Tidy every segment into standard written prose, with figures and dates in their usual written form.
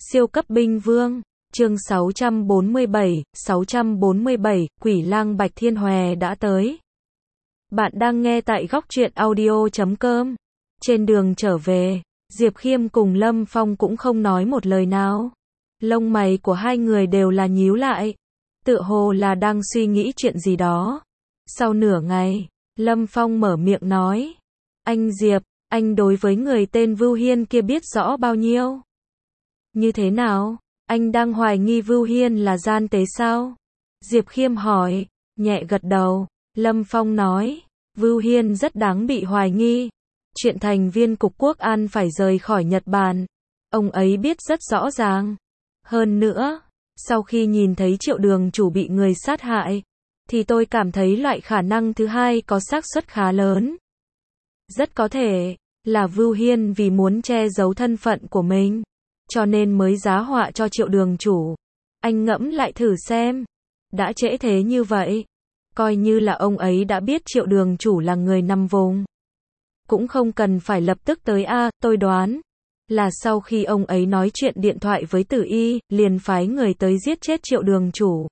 Siêu cấp binh vương, chương 647, Quỷ lang Bạch Thiên Hòe đã tới. Bạn đang nghe tại góc truyện audio.com. Trên đường trở về, Diệp Khiêm cùng Lâm Phong cũng không nói một lời nào. Lông mày của hai người đều là nhíu lại, tựa hồ là đang suy nghĩ chuyện gì đó. Sau nửa ngày, Lâm Phong mở miệng nói: "Anh Diệp, anh đối với người tên Vưu Hiên kia biết rõ bao nhiêu? Như thế nào? Anh đang hoài nghi Vưu Hiên là gian tế sao?" Diệp Khiêm hỏi. Nhẹ gật đầu, Lâm Phong nói: "Vưu Hiên rất đáng bị hoài nghi. Chuyện thành viên cục quốc an phải rời khỏi Nhật Bản, ông ấy biết rất rõ ràng. Hơn nữa, sau khi nhìn thấy Triệu Đường chủ bị người sát hại, thì tôi cảm thấy loại khả năng thứ hai có xác suất khá lớn. Rất có thể là Vưu Hiên vì muốn che giấu thân phận của mình, cho nên mới giá họa cho Triệu Đường chủ. Anh ngẫm lại thử xem, đã trễ thế như vậy, coi như là ông ấy đã biết Triệu Đường chủ là người nằm vùng, cũng không cần phải lập tức tới a, tôi đoán là sau khi ông ấy nói chuyện điện thoại với Tử Y, liền phái người tới giết chết Triệu Đường chủ.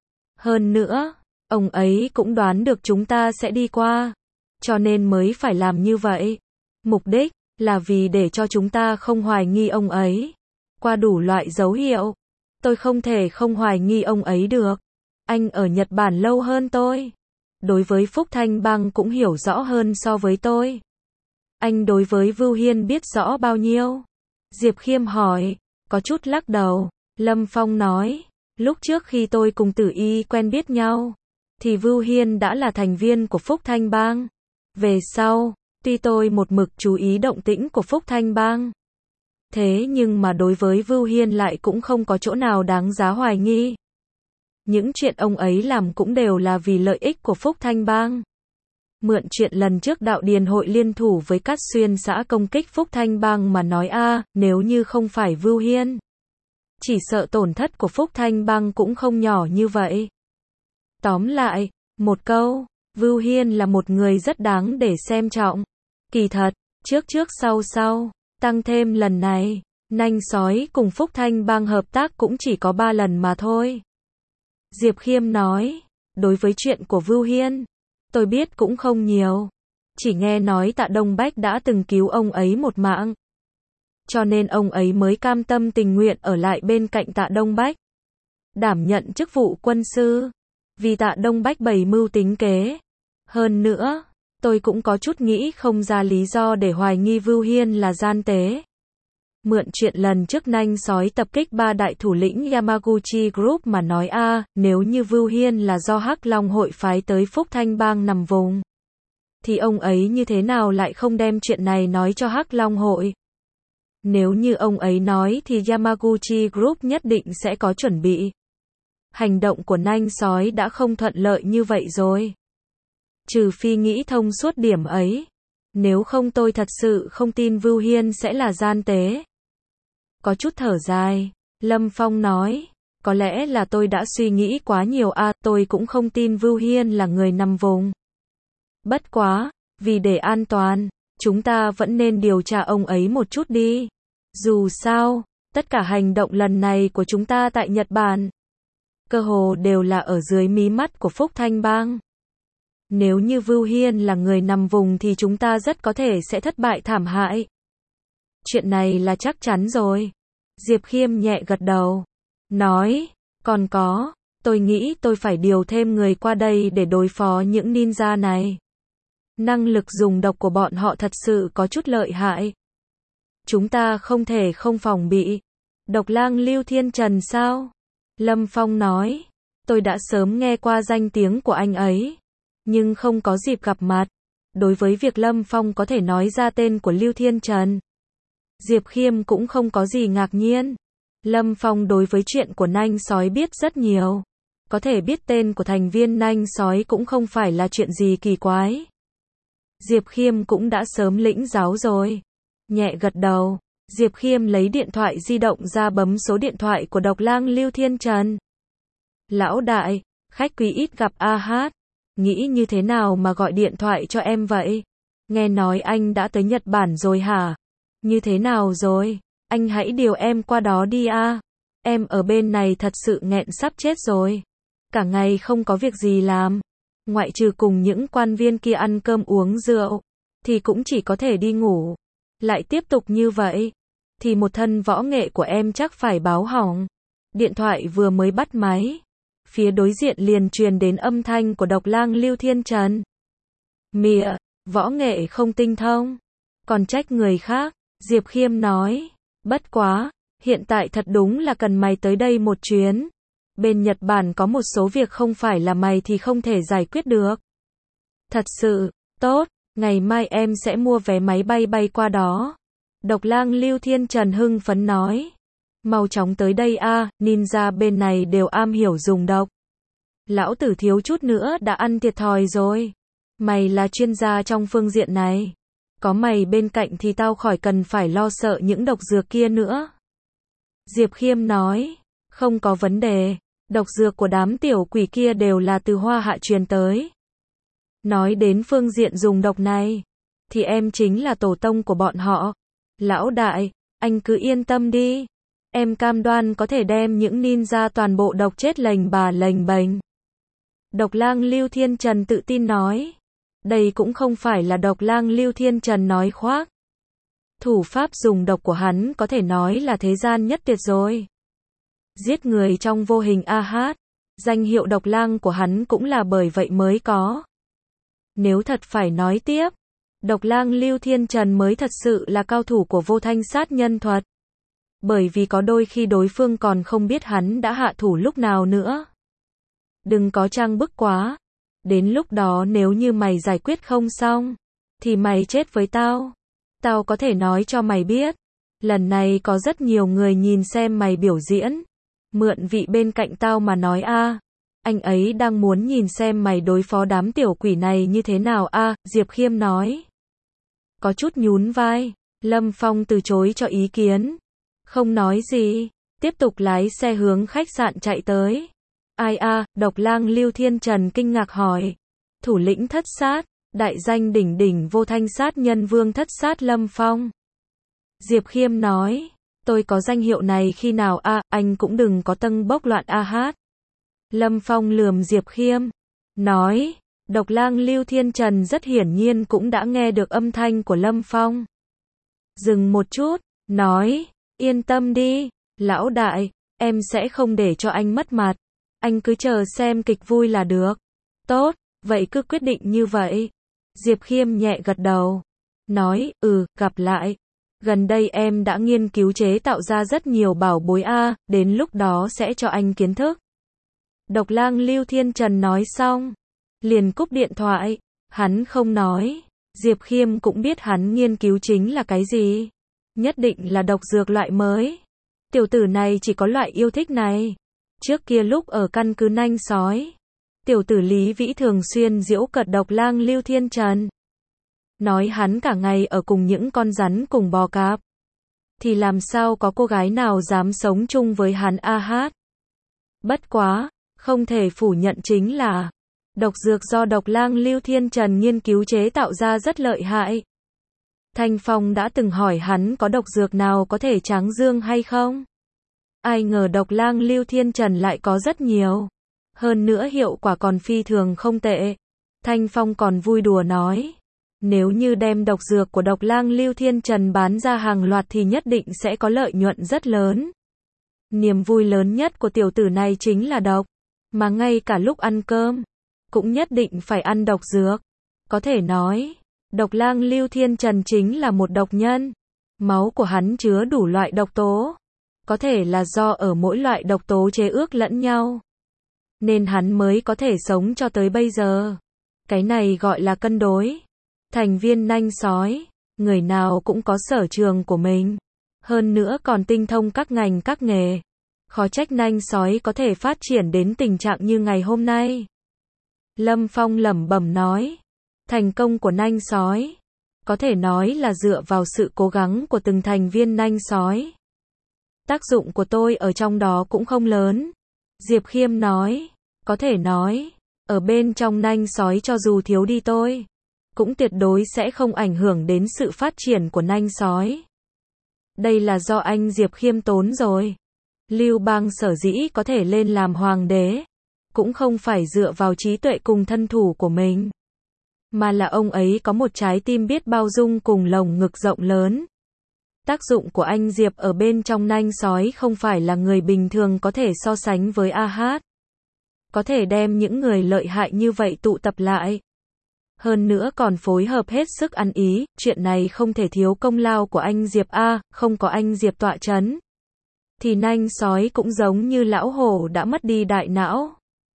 Hơn nữa, ông ấy cũng đoán được chúng ta sẽ đi qua, cho nên mới phải làm như vậy. Mục đích là vì để cho chúng ta không hoài nghi ông ấy. Qua đủ loại dấu hiệu, tôi không thể không hoài nghi ông ấy được. Anh ở Nhật Bản lâu hơn tôi, đối với Phúc Thanh Bang cũng hiểu rõ hơn so với tôi. Anh đối với Vưu Hiên biết rõ bao nhiêu?" Diệp Khiêm hỏi. Có chút lắc đầu, Lâm Phong nói: "Lúc trước khi tôi cùng Tử Y quen biết nhau, thì Vưu Hiên đã là thành viên của Phúc Thanh Bang. Về sau, tuy tôi một mực chú ý động tĩnh của Phúc Thanh Bang, thế nhưng mà đối với Vưu Hiên lại cũng không có chỗ nào đáng giá hoài nghi. Những chuyện ông ấy làm cũng đều là vì lợi ích của Phúc Thanh Bang. Mượn chuyện lần trước Đạo Điền hội liên thủ với Cát Xuyên xã công kích Phúc Thanh Bang mà nói a, nếu như không phải Vưu Hiên, chỉ sợ tổn thất của Phúc Thanh Bang cũng không nhỏ như vậy. Tóm lại, một câu, Vưu Hiên là một người rất đáng để xem trọng. Kỳ thật, trước trước sau sau, tăng thêm lần này, Nanh Sói cùng Phúc Thanh Bang hợp tác cũng chỉ có 3 lần mà thôi." Diệp Khiêm nói. Đối với chuyện của Vưu Hiên, tôi biết cũng không nhiều. Chỉ nghe nói Tạ Đông Bách đã từng cứu ông ấy một mạng, cho nên ông ấy mới cam tâm tình nguyện ở lại bên cạnh Tạ Đông Bách, đảm nhận chức vụ quân sư. Vì Tạ Đông Bách bày mưu tính kế. Hơn nữa, tôi cũng có chút nghĩ không ra lý do để hoài nghi Vưu Hiên là gian tế. Mượn chuyện lần trước Nanh Sói tập kích 3 đại thủ lĩnh Yamaguchi Group mà nói a, nếu như Vưu Hiên là do Hắc Long hội phái tới Phúc Thanh Bang nằm vùng, thì ông ấy như thế nào lại không đem chuyện này nói cho Hắc Long hội? Nếu như ông ấy nói thì Yamaguchi Group nhất định sẽ có chuẩn bị. Hành động của Nanh Sói đã không thuận lợi như vậy rồi. Trừ phi nghĩ thông suốt điểm ấy. Nếu không tôi thật sự không tin Vưu Hiên sẽ là gian tế. Có chút thở dài, Lâm Phong nói: "Có lẽ là tôi đã suy nghĩ quá nhiều a, tôi cũng không tin Vưu Hiên là người nằm vùng. Bất quá, vì để an toàn, chúng ta vẫn nên điều tra ông ấy một chút đi. Dù sao, tất cả hành động lần này của chúng ta tại Nhật Bản, cơ hồ đều là ở dưới mí mắt của Phúc Thanh Bang. Nếu như Vưu Hiên là người nằm vùng thì chúng ta rất có thể sẽ thất bại thảm hại. Chuyện này là chắc chắn rồi." Diệp Khiêm nhẹ gật đầu, nói: "Còn có, tôi nghĩ tôi phải điều thêm người qua đây để đối phó những ninja này. Năng lực dùng độc của bọn họ thật sự có chút lợi hại. Chúng ta không thể không phòng bị." "Độc lang Lưu Thiên Trần sao?" Lâm Phong nói. "Tôi đã sớm nghe qua danh tiếng của anh ấy, nhưng không có dịp gặp mặt." Đối với việc Lâm Phong có thể nói ra tên của Lưu Thiên Trần, Diệp Khiêm cũng không có gì ngạc nhiên. Lâm Phong đối với chuyện của Nanh Sói biết rất nhiều. Có thể biết tên của thành viên Nanh Sói cũng không phải là chuyện gì kỳ quái. Diệp Khiêm cũng đã sớm lĩnh giáo rồi. Nhẹ gật đầu, Diệp Khiêm lấy điện thoại di động ra bấm số điện thoại của độc lang Lưu Thiên Trần. "Lão đại, khách quý ít gặp a hát. Nghĩ như thế nào mà gọi điện thoại cho em vậy? Nghe nói anh đã tới Nhật Bản rồi hả? Như thế nào rồi?" anh hãy điều em qua đó đi a. Em ở bên này thật sự nghẹn sắp chết rồi. Cả ngày không có việc gì làm. Ngoại trừ cùng những quan viên kia ăn cơm uống rượu, thì cũng chỉ có thể đi ngủ. Lại tiếp tục như vậy, thì một thân võ nghệ của em chắc phải báo hỏng. Điện thoại vừa mới bắt máy, phía đối diện liền truyền đến âm thanh của Độc Lang Lưu Thiên Trần. Mịa, võ nghệ không tinh thông, còn trách người khác, Diệp Khiêm nói. Bất quá, hiện tại thật đúng là cần mày tới đây một chuyến. Bên Nhật Bản có một số việc không phải là mày thì không thể giải quyết được. Thật sự, tốt, ngày mai em sẽ mua vé máy bay bay qua đó. Độc Lang Lưu Thiên Trần hưng phấn nói. Mau chóng tới đây a, ninja bên này đều am hiểu dùng độc. Lão tử thiếu chút nữa đã ăn thiệt thòi rồi. Mày là chuyên gia trong phương diện này. Có mày bên cạnh thì tao khỏi cần phải lo sợ những độc dược kia nữa. Diệp Khiêm nói. Không có vấn đề. Độc dược của đám tiểu quỷ kia đều là từ Hoa Hạ truyền tới. Nói đến phương diện dùng độc này, thì em chính là tổ tông của bọn họ. Lão đại, anh cứ yên tâm đi. Em cam đoan có thể đem những ninja toàn bộ độc chết lềnh bà lềnh bềnh. Độc Lang Lưu Thiên Trần tự tin nói. Đây cũng không phải là Độc Lang Lưu Thiên Trần nói khoác. Thủ pháp dùng độc của hắn có thể nói là thế gian nhất tuyệt rồi. Giết người trong vô hình a hát. Danh hiệu Độc Lang của hắn cũng là bởi vậy mới có. Nếu thật phải nói tiếp, Độc Lang Lưu Thiên Trần mới thật sự là cao thủ của vô thanh sát nhân thuật. Bởi vì có đôi khi đối phương còn không biết hắn đã hạ thủ lúc nào nữa. Đừng có trang bức quá. Đến lúc đó nếu như mày giải quyết không xong, thì mày chết với tao. Tao có thể nói cho mày biết. Lần này có rất nhiều người nhìn xem mày biểu diễn. Mượn vị bên cạnh tao mà nói a. Anh ấy đang muốn nhìn xem mày đối phó đám tiểu quỷ này như thế nào a. Diệp Khiêm nói. Có chút nhún vai. Lâm Phong từ chối cho ý kiến. Không nói gì. Tiếp tục lái xe hướng khách sạn chạy tới. Ai a? Độc Lang Lưu Thiên Trần kinh ngạc hỏi. Thủ lĩnh thất sát. Đại danh đỉnh đỉnh vô thanh sát nhân vương thất sát Lâm Phong. Diệp Khiêm nói. Tôi có danh hiệu này khi nào a? Anh cũng đừng có tâng bốc loạn a hát. Lâm Phong lườm Diệp Khiêm. Nói. Độc Lang Lưu Thiên Trần rất hiển nhiên cũng đã nghe được âm thanh của Lâm Phong. Dừng một chút. Nói. Yên tâm đi. Lão đại. Em sẽ không để cho anh mất mặt. Anh cứ chờ xem kịch vui là được. Tốt. Vậy cứ quyết định như vậy. Diệp Khiêm nhẹ gật đầu. Nói. Gặp lại. Gần đây em đã nghiên cứu chế tạo ra rất nhiều bảo bối a, đến lúc đó sẽ cho anh kiến thức. Độc Lang Lưu Thiên Trần nói xong, liền cúp điện thoại. Hắn không nói. Diệp Khiêm cũng biết hắn nghiên cứu chính là cái gì. Nhất định là độc dược loại mới. Tiểu tử này chỉ có loại yêu thích này. Trước kia lúc ở căn cứ Nanh Sói, tiểu tử Lý Vĩ thường xuyên giễu cợt Độc Lang Lưu Thiên Trần. Nói hắn cả ngày ở cùng những con rắn cùng bò cạp. Thì làm sao có cô gái nào dám sống chung với hắn a hát. Bất quá, không thể phủ nhận chính là độc dược do Độc Lang Lưu Thiên Trần nghiên cứu chế tạo ra rất lợi hại. Thanh Phong đã từng hỏi hắn có độc dược nào có thể tráng dương hay không. Ai ngờ Độc Lang Lưu Thiên Trần lại có rất nhiều. Hơn nữa hiệu quả còn phi thường không tệ. Thanh Phong còn vui đùa nói. Nếu như đem độc dược của Độc Lang Lưu Thiên Trần bán ra hàng loạt thì nhất định sẽ có lợi nhuận rất lớn. Niềm vui lớn nhất của tiểu tử này chính là độc. Mà ngay cả lúc ăn cơm, cũng nhất định phải ăn độc dược. Có thể nói, Độc Lang Lưu Thiên Trần chính là một độc nhân. Máu của hắn chứa đủ loại độc tố. Có thể là do ở mỗi loại độc tố chế ước lẫn nhau. Nên hắn mới có thể sống cho tới bây giờ. Cái này gọi là cân đối. Thành viên Nanh Sói, người nào cũng có sở trường của mình. Hơn nữa còn tinh thông các ngành các nghề. Khó trách Nanh Sói có thể phát triển đến tình trạng như ngày hôm nay. Lâm Phong lẩm bẩm nói. Thành công của Nanh Sói có thể nói là dựa vào sự cố gắng của từng thành viên Nanh Sói. Tác dụng của tôi ở trong đó cũng không lớn. Diệp Khiêm nói. Có thể nói, ở bên trong Nanh Sói cho dù thiếu đi tôi, cũng tuyệt đối sẽ không ảnh hưởng đến sự phát triển của Nanh Sói. Đây là do anh Diệp khiêm tốn rồi. Lưu Bang sở dĩ có thể lên làm hoàng đế, cũng không phải dựa vào trí tuệ cùng thân thủ của mình, mà là ông ấy có một trái tim biết bao dung cùng lồng ngực rộng lớn. Tác dụng của anh Diệp ở bên trong nanh sói không phải là người bình thường có thể so sánh với A-hát. Có thể đem những người lợi hại như vậy tụ tập lại. Hơn nữa còn phối hợp hết sức ăn ý, chuyện này không thể thiếu công lao của anh Diệp A, không có anh Diệp tọa chấn. Thì nanh sói cũng giống như lão hổ đã mất đi đại não.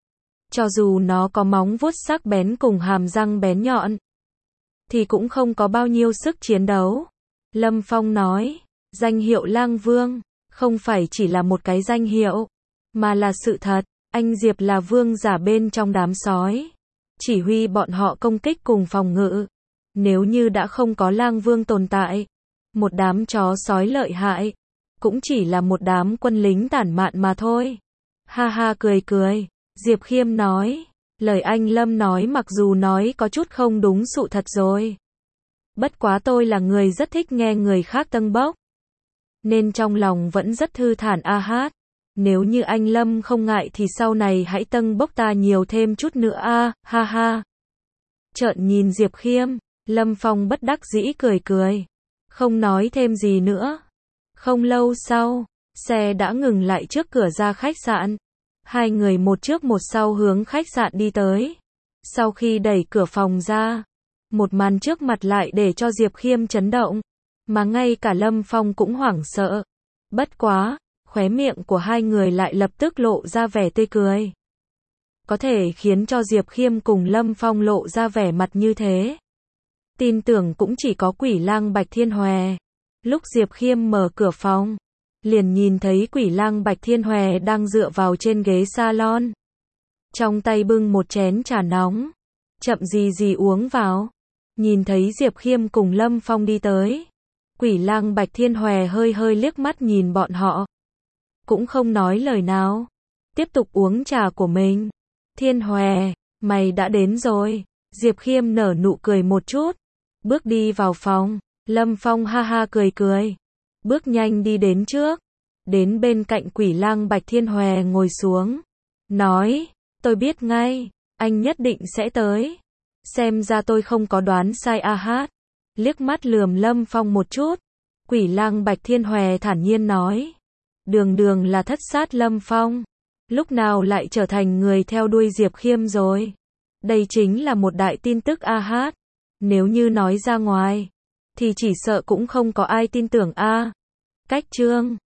Cho dù nó có móng vuốt sắc bén cùng hàm răng bén nhọn, thì cũng không có bao nhiêu sức chiến đấu. Lâm Phong nói, danh hiệu Lang Vương, không phải chỉ là một cái danh hiệu, mà là sự thật. Anh Diệp là vương giả bên trong đám sói, chỉ huy bọn họ công kích cùng phòng ngự. Nếu như đã không có Lang Vương tồn tại, một đám chó sói lợi hại, cũng chỉ là một đám quân lính tản mạn mà thôi. Ha ha cười cười, Diệp Khiêm nói, lời anh Lâm nói mặc dù nói có chút không đúng sự thật rồi. Bất quá tôi là người rất thích nghe người khác tâng bốc, nên trong lòng vẫn rất thư thản A-hát. Nếu như anh Lâm không ngại thì sau này hãy tâng bốc ta nhiều thêm chút nữa a, ha ha. Trợn nhìn Diệp Khiêm, Lâm Phong bất đắc dĩ cười cười, không nói thêm gì nữa. Không lâu sau, xe đã ngừng lại trước cửa ra khách sạn. Hai người một trước một sau hướng khách sạn đi tới. Sau khi đẩy cửa phòng ra, một màn trước mặt lại để cho Diệp Khiêm chấn động, mà ngay cả Lâm Phong cũng hoảng sợ. Bất quá, khóe miệng của hai người lại lập tức lộ ra vẻ tươi cười. Có thể khiến cho Diệp Khiêm cùng Lâm Phong lộ ra vẻ mặt như thế, tin tưởng cũng chỉ có Quỷ Lang Bạch Thiên Hòe. Lúc Diệp Khiêm mở cửa phòng, liền nhìn thấy Quỷ Lang Bạch Thiên Hòe đang dựa vào trên ghế salon, trong tay bưng một chén trà nóng, chậm gì uống vào. Nhìn thấy Diệp Khiêm cùng Lâm Phong đi tới, Quỷ Lang Bạch Thiên Hòe hơi hơi liếc mắt nhìn bọn họ, cũng không nói lời nào, tiếp tục uống trà của mình. Thiên Hòe, mày đã đến rồi. Diệp Khiêm nở nụ cười một chút, bước đi vào phòng. Lâm Phong ha ha cười cười, bước nhanh đi đến trước, đến bên cạnh Quỷ Lang Bạch Thiên Hòe ngồi xuống, nói, tôi biết ngay, anh nhất định sẽ tới. Xem ra tôi không có đoán sai A-hát. Liếc mắt lườm Lâm Phong một chút, Quỷ Lang Bạch Thiên Hòe thản nhiên nói, đường đường là thất sát Lâm Phong, lúc nào lại trở thành người theo đuôi Diệp Khiêm rồi. Đây chính là một đại tin tức A-hát. Nếu như nói ra ngoài, thì chỉ sợ cũng không có ai tin tưởng a. Cách chương